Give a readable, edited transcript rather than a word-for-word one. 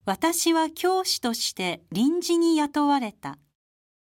私は教師として臨時に雇われた。